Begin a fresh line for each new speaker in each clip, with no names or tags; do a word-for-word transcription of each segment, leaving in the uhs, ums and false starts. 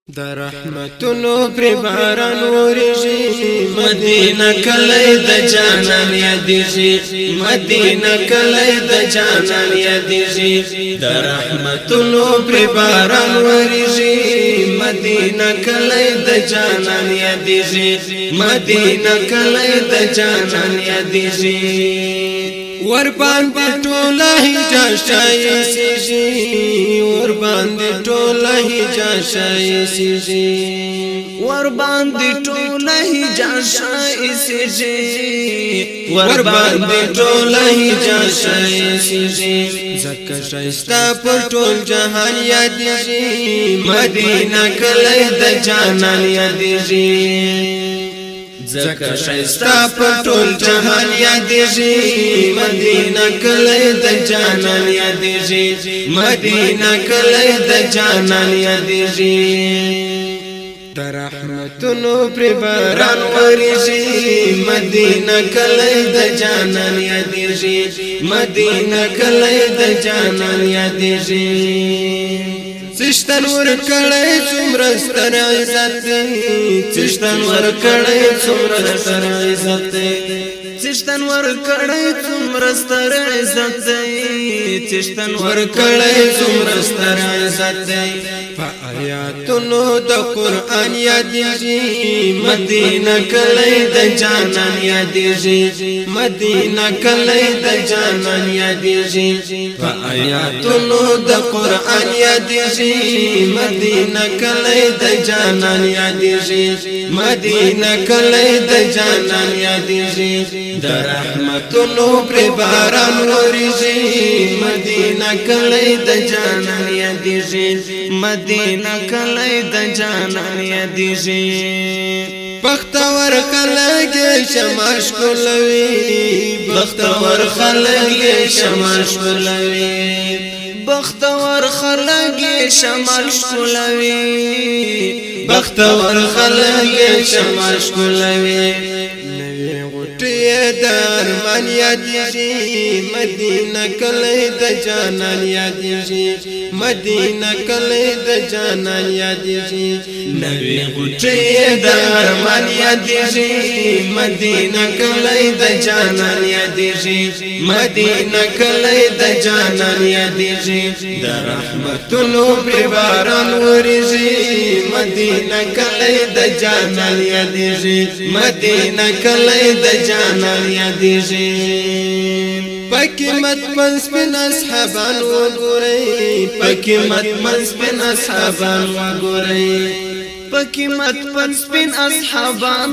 در رحمتونو پر باران ورشي مدینه کلی د جانان یادیږي مدینه کلی د جانان یادیږي در رحمتونو پر باران ورشي مدینه کلی د جانان یادیږي مدینه کلی د جانان یادیږي ور باندې ټوله هجا شایسي ور باندې ټوله هجا شایسي
ور باندې ټوله هجا شایسي
ور باندې ټوله هجا شایسي زکه شایستا پر ټول جهان یادېږي مدینه کلی د جانان یادېږي زکه شایستا پر ټول جهان یادېږي مدینه کلی د جانان یادېږي مدینه کلی د جانان یادېږي در رحمتونو پر باران ورشي مدینه کلی د جانان یادېږي مدینه کلی د جانان یادېږي چشتن ور کړي څومره ستر عزت چشتن ور کړي څومره ستر عزت
چشتن ور کړي څومره ستر عزت
چشتن ور کړي څومره ستر عزت په آیاتونو د قران یادېږي مدینه کلی د جانان یادېږي مدینه کلی د جانان یادېږي په آیاتونو د قران یادېږي مدینه کلی د جانان یادېږي مدینه کلی د جانان یادېږي د رحمتونو پر باران ورشي مدینه کلی د جانان یادېږي
مدینه کلی د جانان یادېږي
بختور خلک شماش کولوي بختور خلک شماش کولوي
بختور خلک شمال شکولوي
بختور خلک شماش کولوي نوی غټي درمان یادېږي مدینه کلی د جانان یادېږي مدینه کلی د جانان یادېږي نوی غټي درمان یادېږي مدینه کلی د جانان یادېږي مدینه کلی د جانان یادېږي د رحمتونو پر باران ورشي مدینه کلی د جانان یادېږي مدینه کلی د جانان یادېږي پکې مت منس بن اصحابان وګورئ پکې مت منس بن اصحابان وګورئ
پکې مت منس بن اصحابان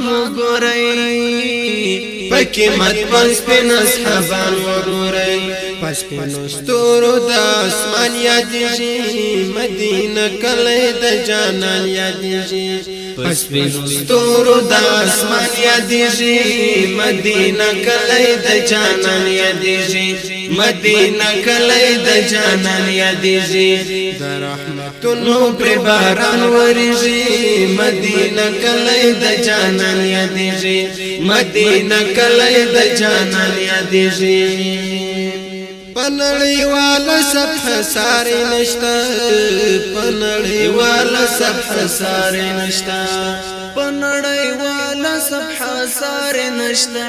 وګورئ
پکې مت منس بن اصحابان وګورئ پس په نستورو د اسمان یادېږي مدینه کلی د جانان یادېږي پس په نستورو د اسمان یادېږي مدینه کلی د جانان یادېږي مدینه کلی د جانان یادېږي د رحمتونو پر باران ورشي مدینه کلی د جانان یادېږي مدینه کلی د جانان یادېږي پنړی والا صفح ساري نشتا پنړی والا صفح ساري نشتا
پنړی والا صفح ساري نشتا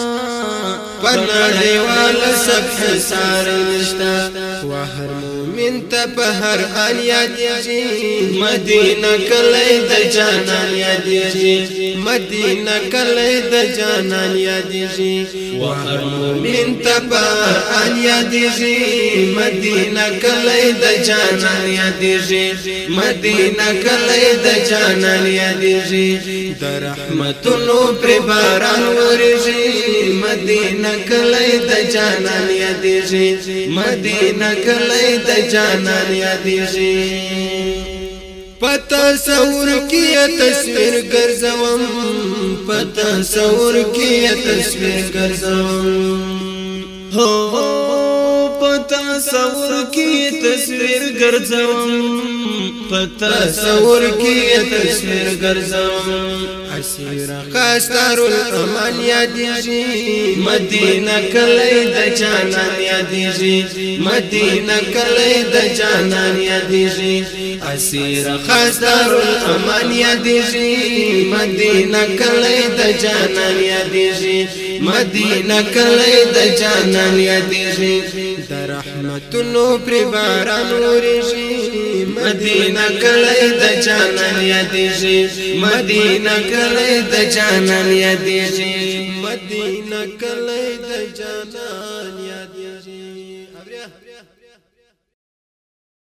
پنړی والا صفح ساري نشتا وهر مومن ته په هر ان یادېږي مدینه کلی د جانان یادېږي مدینه کلی د جانان یادېږي وهر مومن ته په هر ان یادېږي مدینه کلی د جانان یادېږي مدینه کلی د جانان یادېږي د رحمتونو پر باران ورشي مدینه کلی د جانان یادېږي مدینه کلی د جانان یادېږي پتا سور کی تصویر ګرځوم پتا سور کی تصویر ګرځوم
هو پتا سور کی تصویر ګرځوم
پتا سور کی تصویر ګرځوم اسیر خاستار الامان یادېږي مدینه کلی د جانان یادېږي مدینه کلی د جانان یادېږي اسیر خاص دارالامان یادیږي مدینه کلی د جانان یادیږي مدینه کلی د جانان یادیږي د رحمتونو پر باران وریږي مدینه کلی د جانان یادیږي مدینه کلی د جانان یادیږي مدینه کلی د جانان یادیږي